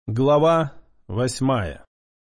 Глава 8.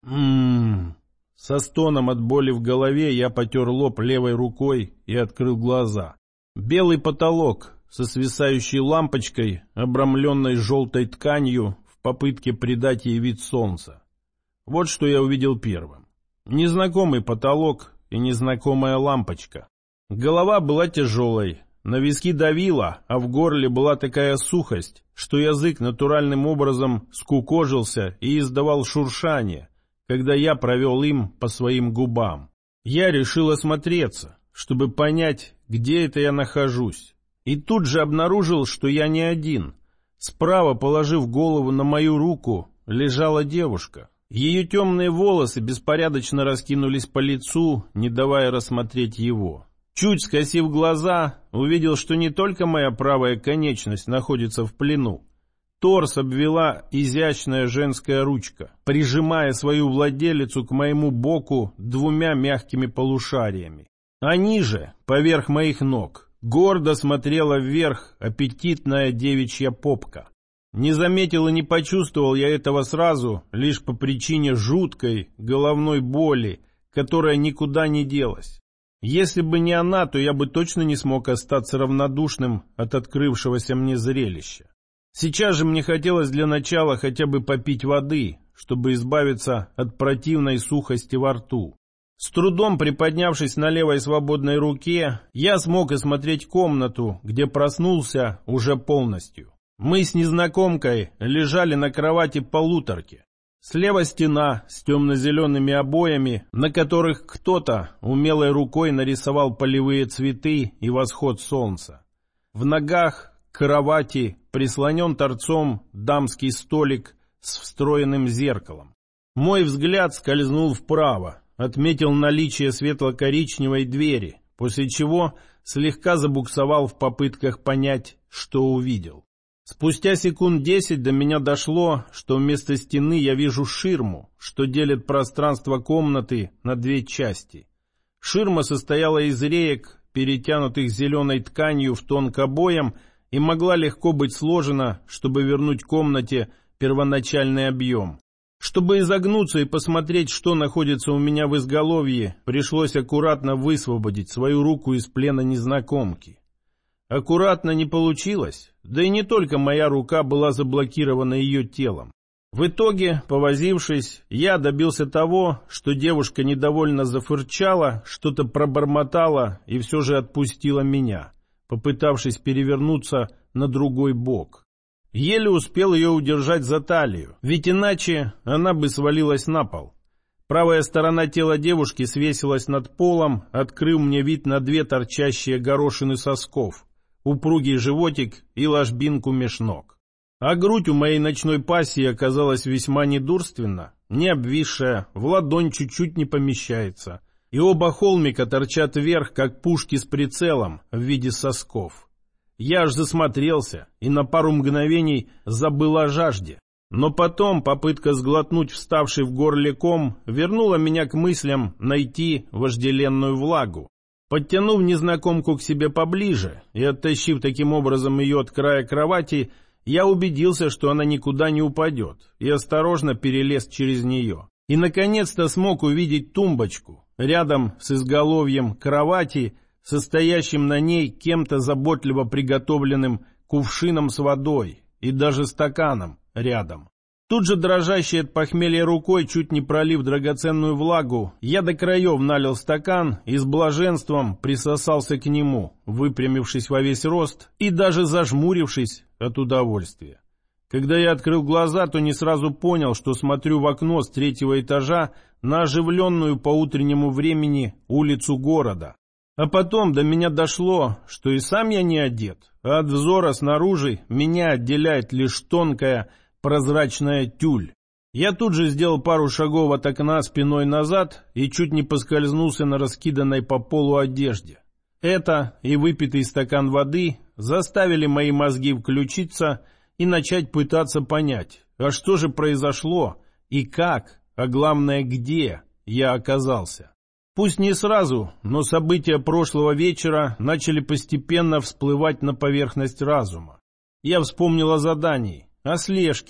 Со стоном от боли в голове я потер лоб левой рукой и открыл глаза. Белый потолок со свисающей лампочкой, обрамленной желтой тканью в попытке придать ей вид солнца. Вот что я увидел первым. Незнакомый потолок и незнакомая лампочка. Голова была тяжелой, на виски давило, а в горле была такая сухость, что язык натуральным образом скукожился и издавал шуршание, когда я провел им по своим губам. Я решил осмотреться, чтобы понять, где это я нахожусь. И тут же обнаружил, что я не один. Справа, положив голову на мою руку, лежала девушка. Ее темные волосы беспорядочно раскинулись по лицу, не давая рассмотреть его. Чуть скосив глаза, увидел, что не только моя правая конечность находится в плену. Торс обвела изящная женская ручка, прижимая свою владелицу к моему боку двумя мягкими полушариями. А ниже, поверх моих ног, гордо смотрела вверх аппетитная девичья попка. Не заметил и не почувствовал я этого сразу, лишь по причине жуткой головной боли, которая никуда не делась. Если бы не она, то я бы точно не смог остаться равнодушным от открывшегося мне зрелища. Сейчас же мне хотелось для начала хотя бы попить воды, чтобы избавиться от противной сухости во рту. С трудом приподнявшись на левой свободной руке, я смог осмотреть комнату, где проснулся уже полностью. Мы с незнакомкой лежали на кровати полуторки. Слева стена с темно-зелеными обоями, на которых кто-то умелой рукой нарисовал полевые цветы и восход солнца. В ногах к кровати прислонен торцом дамский столик с встроенным зеркалом. Мой взгляд скользнул вправо, отметил наличие светло-коричневой двери, после чего слегка забуксовал в попытках понять, что увидел. Спустя секунд 10 до меня дошло, что вместо стены я вижу ширму, что делит пространство комнаты на две части. Ширма состояла из реек, перетянутых зеленой тканью в тон к обоям, и могла легко быть сложена, чтобы вернуть комнате первоначальный объем. Чтобы изогнуться и посмотреть, что находится у меня в изголовье, пришлось аккуратно высвободить свою руку из плена незнакомки. Аккуратно не получилось, да и не только моя рука была заблокирована ее телом. В итоге, повозившись, я добился того, что девушка недовольно зафырчала, что-то пробормотала и все же отпустила меня, попытавшись перевернуться на другой бок. Еле успел ее удержать за талию, ведь иначе она бы свалилась на пол. Правая сторона тела девушки свесилась над полом, открыв мне вид на две торчащие горошины сосков, упругий животик и ложбинку меж ног. А грудь у моей ночной пассии оказалась весьма недурственна, не обвисшая, в ладонь чуть-чуть не помещается, и оба холмика торчат вверх, как пушки с прицелом в виде сосков. Я аж засмотрелся и на пару мгновений забыл о жажде. Но потом попытка сглотнуть вставший в горле ком вернула меня к мыслям найти вожделенную влагу. Подтянув незнакомку к себе поближе и оттащив таким образом ее от края кровати, я убедился, что она никуда не упадет, и осторожно перелез через нее. И, наконец-то, смог увидеть тумбочку рядом с изголовьем кровати, состоящим на ней кем-то заботливо приготовленным кувшином с водой и даже стаканом рядом. Тут же, дрожащей от похмелья рукой, чуть не пролив драгоценную влагу, я до краев налил стакан и с блаженством присосался к нему, выпрямившись во весь рост и даже зажмурившись от удовольствия. Когда я открыл глаза, то не сразу понял, что смотрю в окно с 3-го этажа на оживленную по утреннему времени улицу города. А потом до меня дошло, что и сам я не одет, а от взора снаружи меня отделяет лишь тонкая прозрачная тюль. Я тут же сделал пару шагов от окна спиной назад и чуть не поскользнулся на раскиданной по полу одежде. Это и выпитый стакан воды заставили мои мозги включиться и начать пытаться понять, а что же произошло и как, а главное где я оказался. Пусть не сразу, но события прошлого вечера начали постепенно всплывать на поверхность разума. Я вспомнил о задании, о слежке,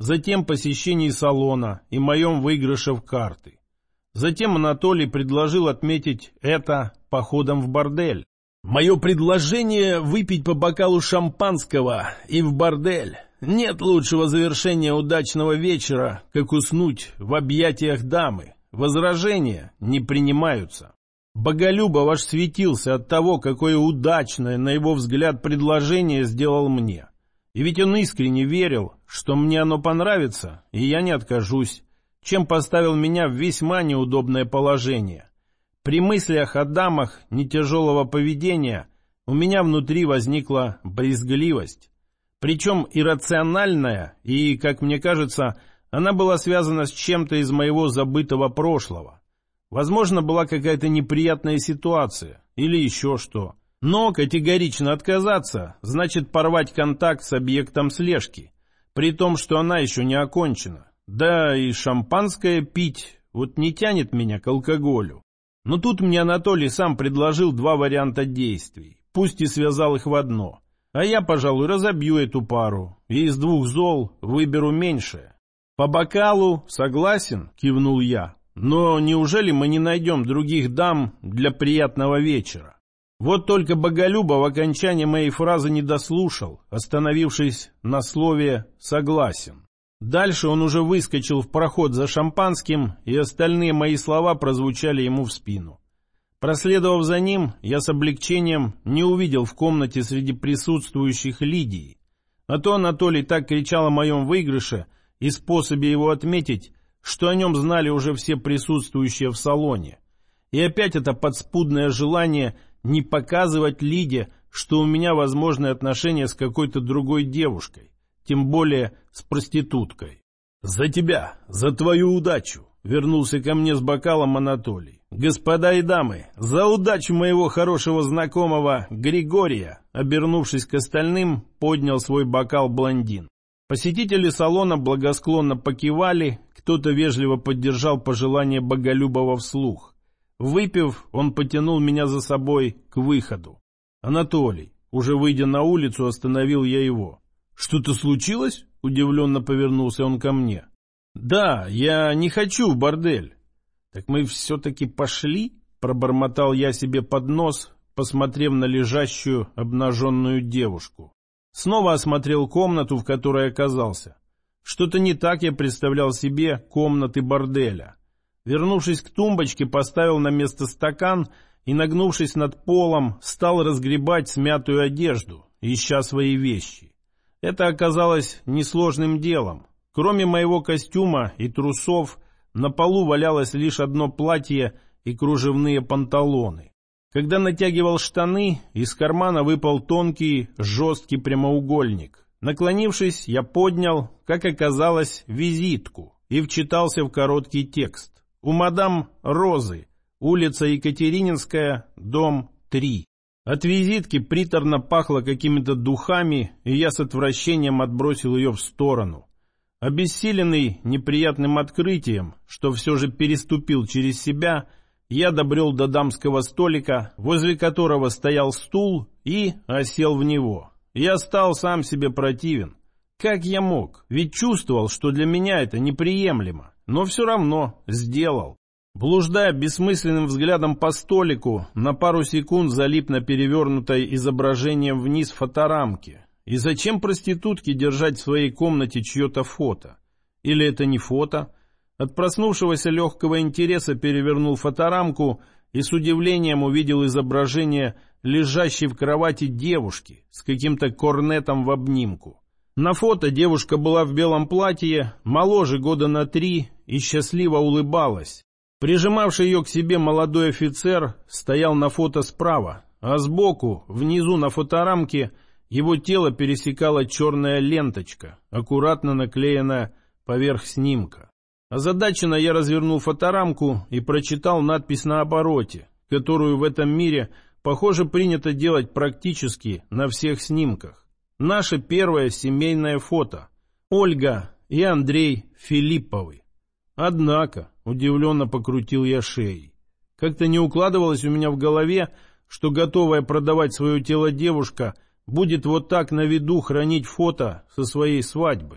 затем посещении салона и моем выигрыше в карты. Затем Анатолий предложил отметить это походом в бордель. Мое предложение выпить по бокалу шампанского и в бордель. Нет лучшего завершения удачного вечера, как уснуть в объятиях дамы. Возражения не принимаются. Боголюбов аж светился от того, какое удачное, на его взгляд, предложение сделал мне. И ведь он искренне верил, что мне оно понравится, и я не откажусь, чем поставил меня в весьма неудобное положение. При мыслях о дамах нетяжелого поведения у меня внутри возникла брезгливость. Причем иррациональная, и, как мне кажется, она была связана с чем-то из моего забытого прошлого. Возможно, была какая-то неприятная ситуация или еще что. Но категорично отказаться значит порвать контакт с объектом слежки, при том, что она еще не окончена. Да и шампанское пить вот не тянет меня к алкоголю. Но тут мне Анатолий сам предложил два варианта действий, пусть и связал их в одно. А я, пожалуй, разобью эту пару, и из двух зол выберу меньшее. «По бокалу согласен?» — кивнул я. «Но неужели мы не найдем других дам для приятного вечера?» Вот только Боголюбов в окончании моей фразы не дослушал, остановившись на слове «согласен». Дальше он уже выскочил в проход за шампанским, и остальные мои слова прозвучали ему в спину. Проследовав за ним, я с облегчением не увидел в комнате среди присутствующих Лидии. А то Анатолий так кричал о моем выигрыше и способе его отметить, что о нем знали уже все присутствующие в салоне. И опять это подспудное желание не показывать Лиде, что у меня возможны отношения с какой-то другой девушкой, тем более с проституткой. «За тебя, за твою удачу!» — вернулся ко мне с бокалом Анатолий. «Господа и дамы, за удачу моего хорошего знакомого Григория!» Обернувшись к остальным, поднял свой бокал блондин. Посетители салона благосклонно покивали, кто-то вежливо поддержал пожелание Боголюбова вслух. Выпив, он потянул меня за собой к выходу. «Анатолий!» Уже выйдя на улицу, остановил я его. «Что-то случилось?» — удивленно повернулся он ко мне. «Да, я не хочу в бордель». «Так мы все-таки пошли?» — пробормотал я себе под нос, посмотрев на лежащую обнаженную девушку. Снова осмотрел комнату, в которой оказался. Что-то не так я представлял себе комнаты борделя. Вернувшись к тумбочке, поставил на место стакан и, нагнувшись над полом, стал разгребать смятую одежду, ища свои вещи. Это оказалось несложным делом. Кроме моего костюма и трусов, на полу валялось лишь одно платье и кружевные панталоны. Когда натягивал штаны, из кармана выпал тонкий, жесткий прямоугольник. Наклонившись, я поднял, как оказалось, визитку и вчитался в короткий текст. «У мадам Розы, улица Екатерининская, дом 3». От визитки приторно пахло какими-то духами, и я с отвращением отбросил ее в сторону. Обессиленный неприятным открытием, что все же переступил через себя, я добрел до дамского столика, возле которого стоял стул, и осел в него. Я стал сам себе противен. Как я мог? Ведь чувствовал, что для меня это неприемлемо, но все равно сделал. Блуждая бессмысленным взглядом по столику, на пару секунд залип на перевернутой изображением вниз фоторамке. И зачем проститутке держать в своей комнате чье-то фото? Или это не фото? От проснувшегося легкого интереса перевернул фоторамку и с удивлением увидел изображение лежащей в кровати девушки с каким-то корнетом в обнимку. На фото девушка была в белом платье, моложе года на 3, и счастливо улыбалась. Прижимавший ее к себе молодой офицер стоял на фото справа, а сбоку, внизу на фоторамке, его тело пересекала черная ленточка, аккуратно наклеенная поверх снимка. Озадаченно я развернул фоторамку и прочитал надпись на обороте, которую в этом мире, похоже, принято делать практически на всех снимках. Наше первое семейное фото. Ольга и Андрей Филипповы. Однако, удивленно покрутил я шеей. Как-то не укладывалось у меня в голове, что готовая продавать свое тело девушка будет вот так на виду хранить фото со своей свадьбы.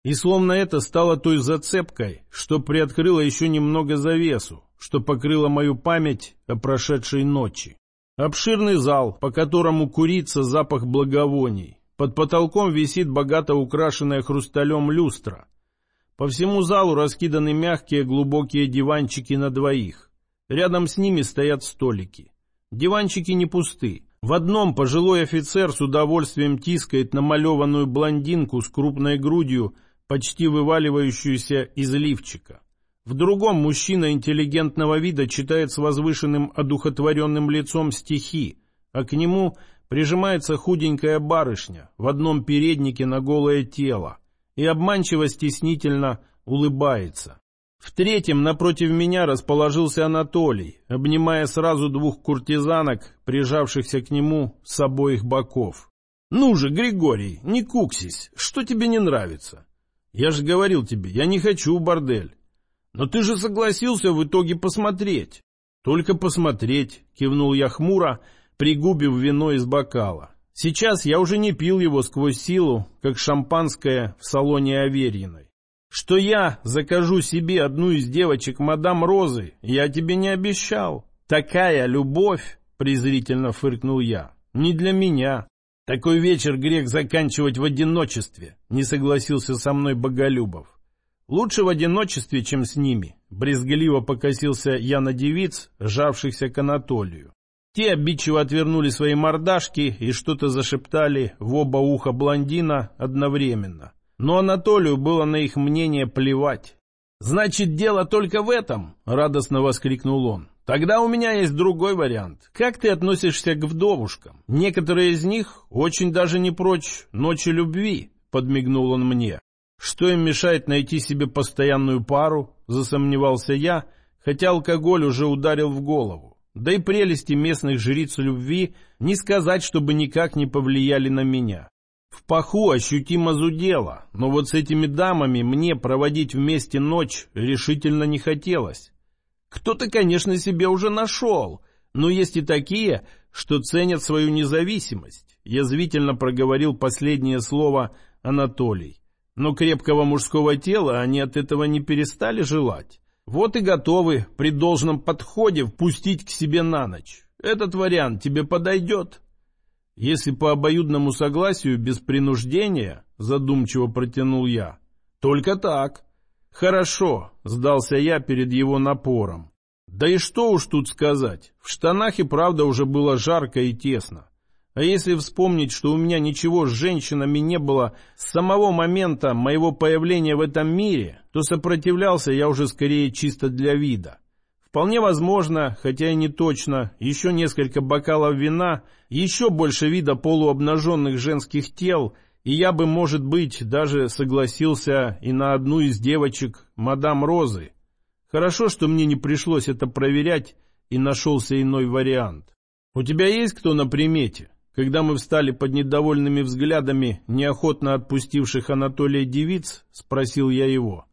И словно это стало той зацепкой, что приоткрыло еще немного завесу, что покрыло мою память о прошедшей ночи. Обширный зал, по которому курится запах благовоний. Под потолком висит богато украшенная хрусталем люстра. По всему залу раскиданы мягкие глубокие диванчики на двоих. Рядом с ними стоят столики. Диванчики не пусты. В одном пожилой офицер с удовольствием тискает намалеванную блондинку с крупной грудью, почти вываливающуюся из лифчика. В другом мужчина интеллигентного вида читает с возвышенным одухотворенным лицом стихи, а к нему прижимается худенькая барышня в одном переднике на голое тело и обманчиво стеснительно улыбается. В третьем напротив меня расположился Анатолий, обнимая сразу двух куртизанок, прижавшихся к нему с обоих боков. «Ну же, Григорий, не куксись, что тебе не нравится? Я же говорил тебе, я не хочу в бордель. Но ты же согласился в итоге посмотреть». «Только посмотреть», — кивнул я хмуро, пригубив вино из бокала. Сейчас я уже не пил его сквозь силу, как шампанское в салоне Аверьиной. Что я закажу себе одну из девочек мадам Розы, я тебе не обещал. Такая любовь, презрительно фыркнул я, не для меня. Такой вечер грех заканчивать в одиночестве, не согласился со мной Боголюбов. Лучше в одиночестве, чем с ними, брезгливо покосился я на девиц, жавшихся к Анатолию. Те обидчиво отвернули свои мордашки и что-то зашептали в оба уха блондина одновременно. Но Анатолию было на их мнение плевать. «Значит, дело только в этом?» — радостно воскликнул он. «Тогда у меня есть другой вариант. Как ты относишься к вдовушкам? Некоторые из них очень даже не прочь ночи любви», — подмигнул он мне. «Что им мешает найти себе постоянную пару?» — засомневался я, хотя алкоголь уже ударил в голову. Да и прелести местных жриц любви не сказать, чтобы никак не повлияли на меня. В паху ощутимо зудело, но вот с этими дамами мне проводить вместе ночь решительно не хотелось. Кто-то, конечно, себе уже нашел, но есть и такие, что ценят свою независимость. Язвительно проговорил последнее слово Анатолий. Но крепкого мужского тела они от этого не перестали желать. Вот и готовы при должном подходе впустить к себе на ночь. Этот вариант тебе подойдет? Если по обоюдному согласию без принуждения, задумчиво протянул я. Только так. Хорошо, сдался я перед его напором. Да и что уж тут сказать, в штанах и правда уже было жарко и тесно. А если вспомнить, что у меня ничего с женщинами не было с самого момента моего появления в этом мире, то сопротивлялся я уже скорее чисто для вида. Вполне возможно, хотя и не точно, еще несколько бокалов вина, еще больше вида полуобнаженных женских тел, и я бы, может быть, даже согласился и на одну из девочек мадам Розы. Хорошо, что мне не пришлось это проверять, и нашелся иной вариант. «У тебя есть кто на примете?» Когда мы встали под недовольными взглядами неохотно отпустивших Анатолия девиц, спросил я его.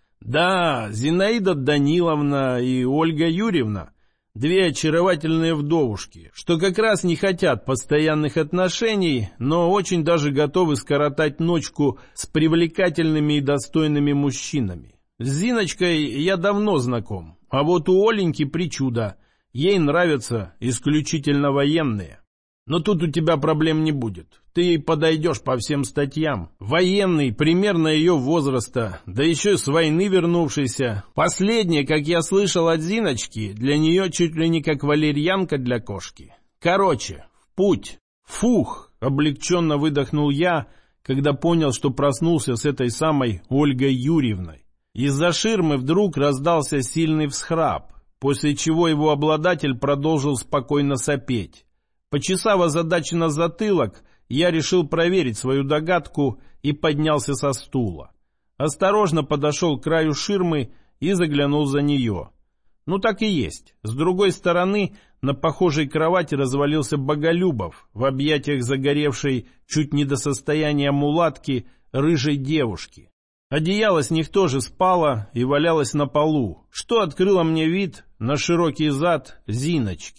«Да, Зинаида Даниловна и Ольга Юрьевна, две очаровательные вдовушки, что как раз не хотят постоянных отношений, но очень даже готовы скоротать ночку с привлекательными и достойными мужчинами. С Зиночкой я давно знаком, а вот у Оленьки причуда, ей нравятся исключительно военные». Но тут у тебя проблем не будет. Ты подойдешь по всем статьям. Военный, примерно ее возраста, да еще с войны вернувшийся. Последнее, как я слышал от Зиночки, для нее чуть ли не как валерьянка для кошки. Короче, в путь. Фух, облегченно выдохнул я, когда понял, что проснулся с этой самой Ольгой Юрьевной. Из-за ширмы вдруг раздался сильный всхрап, после чего его обладатель продолжил спокойно сопеть. Почесав озадаченно затылок, я решил проверить свою догадку и поднялся со стула. Осторожно подошел к краю ширмы и заглянул за нее. Ну так и есть. С другой стороны, на похожей кровати развалился Боголюбов в объятиях загоревшей чуть не до состояния мулатки рыжей девушки. Одеяло с них тоже спало и валялось на полу, что открыло мне вид на широкий зад Зиночки.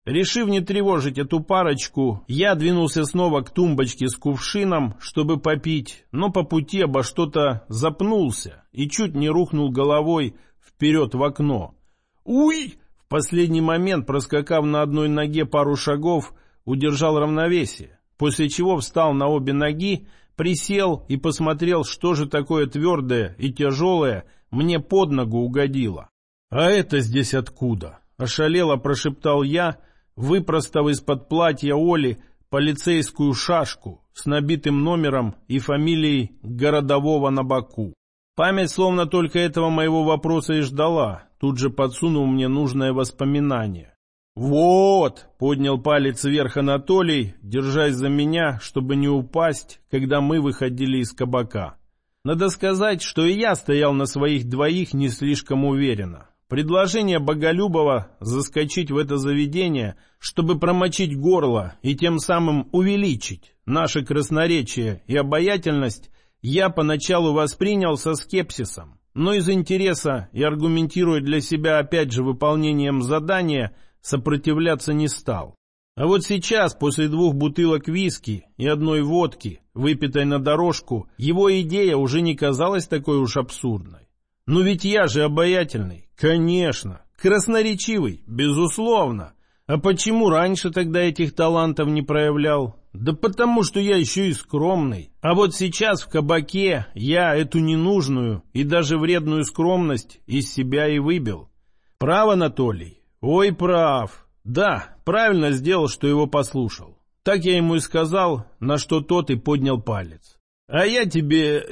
Решив не тревожить эту парочку, я двинулся снова к тумбочке с кувшином, чтобы попить, но по пути обо что-то запнулся и чуть не рухнул головой вперед в окно. «Уй!» В последний момент, проскакав на одной ноге пару шагов, удержал равновесие, после чего встал на обе ноги, присел и посмотрел, что же такое твердое и тяжелое мне под ногу угодило. «А это здесь откуда?» — ошалело прошептал я, выпростав из-под платья Оли полицейскую шашку с набитым номером и фамилией городового на боку. Память словно только этого моего вопроса и ждала, тут же подсунул мне нужное воспоминание. «Вот!» — поднял палец вверх Анатолий, держась за меня, чтобы не упасть, когда мы выходили из кабака. Надо сказать, что и я стоял на своих двоих не слишком уверенно. Предложение Боголюбова заскочить в это заведение, чтобы промочить горло и тем самым увеличить наше красноречие и обаятельность, я поначалу воспринял со скепсисом, но из интереса и аргументируя для себя опять же выполнением задания, сопротивляться не стал. А вот сейчас, после 2 бутылок виски и 1 водки, выпитой на дорожку, его идея уже не казалась такой уж абсурдной. Но ведь я же обаятельный, конечно, красноречивый, безусловно. А почему раньше тогда этих талантов не проявлял? Да потому что я еще и скромный. А вот сейчас в кабаке я эту ненужную и даже вредную скромность из себя и выбил. Прав, Анатолий? Ой, прав. Да, правильно сделал, что его послушал. Так я ему и сказал, на что тот и поднял палец. А я тебе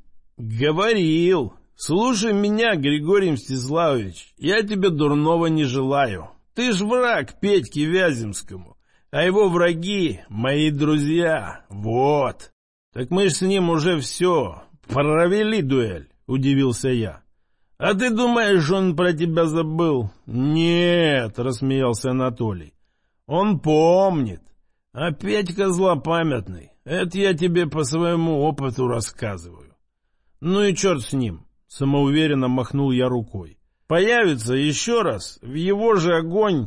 говорил. Слушай меня, Григорий Мстиславович, я тебе дурного не желаю. Ты ж враг Петьке Вяземскому, а его враги — мои друзья, вот. Так мы ж с ним уже все, провели дуэль, удивился я. А ты думаешь, он про тебя забыл? Нет, рассмеялся Анатолий. Он помнит. А Петька злопамятный, это я тебе по своему опыту рассказываю. Ну и черт с ним. Самоуверенно махнул я рукой. Появится еще раз, в его же огонь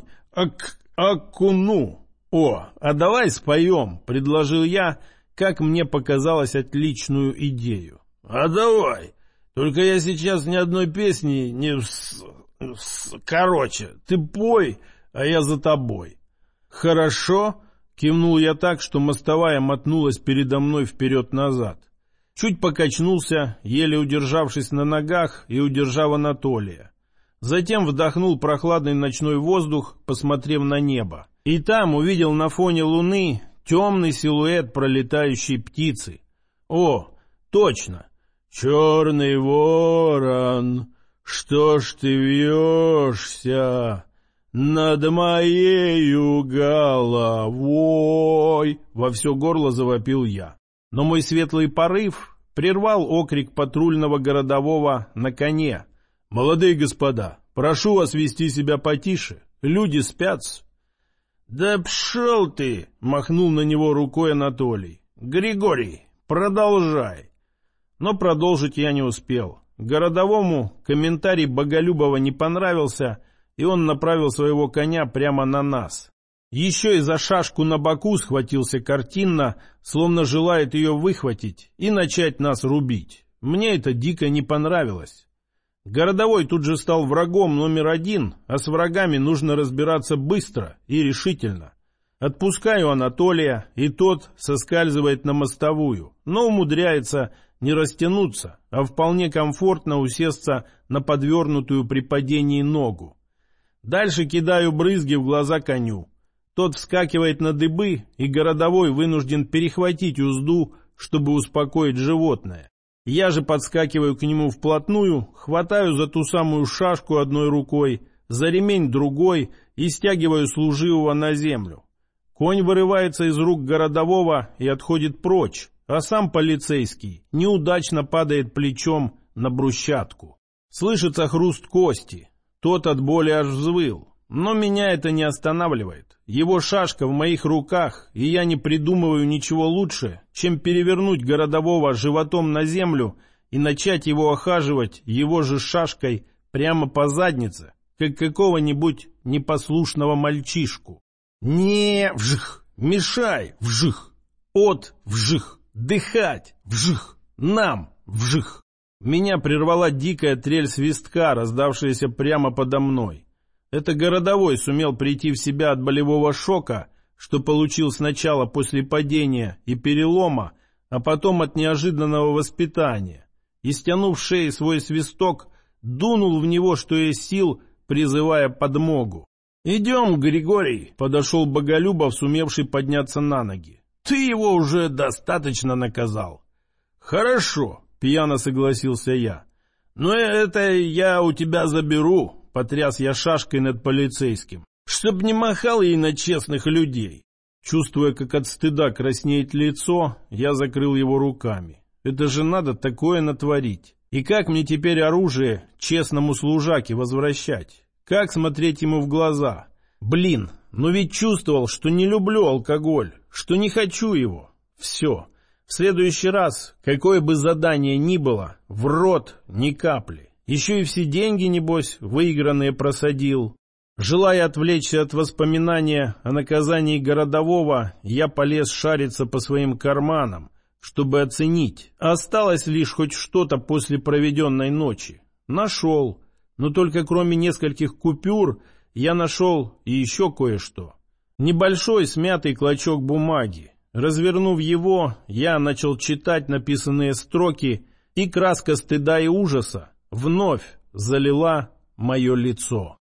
окуну. О, а давай споем, предложил я, как мне показалось, отличную идею. А давай, только я сейчас ни одной песни не... Короче, ты пой, а я за тобой. Хорошо, кивнул я так, что мостовая мотнулась передо мной вперед-назад. Чуть покачнулся, еле удержавшись на ногах и удержав Анатолия. Затем вдохнул прохладный ночной воздух, посмотрев на небо. И там увидел на фоне луны темный силуэт пролетающей птицы. О, точно! «Черный ворон, что ж ты вьешься над моею головой?» Во все горло завопил я. Но мой светлый порыв прервал окрик патрульного городового на коне. «Молодые господа, прошу вас вести себя потише, люди спят». «Да пшел ты!» — махнул на него рукой Анатолий. «Григорий, продолжай!» Но продолжить я не успел. Городовому комментарий Боголюбова не понравился, и он направил своего коня прямо на нас. Еще и за шашку на боку схватился картинно, словно желает ее выхватить и начать нас рубить. Мне это дико не понравилось. Городовой тут же стал врагом номер 1, а с врагами нужно разбираться быстро и решительно. Отпускаю Анатолия, и тот соскальзывает на мостовую, но умудряется не растянуться, а вполне комфортно усесться на подвернутую при падении ногу. Дальше кидаю брызги в глаза коню. Тот вскакивает на дыбы, и городовой вынужден перехватить узду, чтобы успокоить животное. Я же подскакиваю к нему вплотную, хватаю за ту самую шашку одной рукой, за ремень другой и стягиваю служивого на землю. Конь вырывается из рук городового и отходит прочь, а сам полицейский неудачно падает плечом на брусчатку. Слышится хруст кости. Тот от боли аж взвыл. Но меня это не останавливает. Его шашка в моих руках, и я не придумываю ничего лучше, чем перевернуть городового животом на землю и начать его охаживать его же шашкой прямо по заднице, как какого-нибудь непослушного мальчишку. Не вжих, мешай вжих, от вжих, дыхать вжих, нам вжих. Меня прервала дикая трель свистка, раздавшаяся прямо подо мной. Это городовой сумел прийти в себя от болевого шока, что получил сначала после падения и перелома, а потом от неожиданного воспитания, и, стянув шеи свой свисток, дунул в него, что есть сил, призывая подмогу. «Идем, Григорий», — подошел Боголюбов, сумевший подняться на ноги. «Ты его уже достаточно наказал». «Хорошо», — пьяно согласился я. «Но это я у тебя заберу», — потряс я шашкой над полицейским, «чтоб не махал ей на честных людей». Чувствуя, как от стыда краснеет лицо, я закрыл его руками. Это же надо такое натворить. И как мне теперь оружие честному служаке возвращать? Как смотреть ему в глаза? Блин, но ведь чувствовал, что не люблю алкоголь, что не хочу его. Все. В следующий раз, какое бы задание ни было, в рот ни капли. Еще и все деньги, небось, выигранные просадил. Желая отвлечься от воспоминания о наказании городового, я полез шариться по своим карманам, чтобы оценить, осталось лишь хоть что-то после проведенной ночи. Нашел, но только кроме нескольких купюр я нашел и еще кое-что. Небольшой смятый клочок бумаги. Развернув его, я начал читать написанные строки, и краска стыда и ужаса вновь залила мое лицо.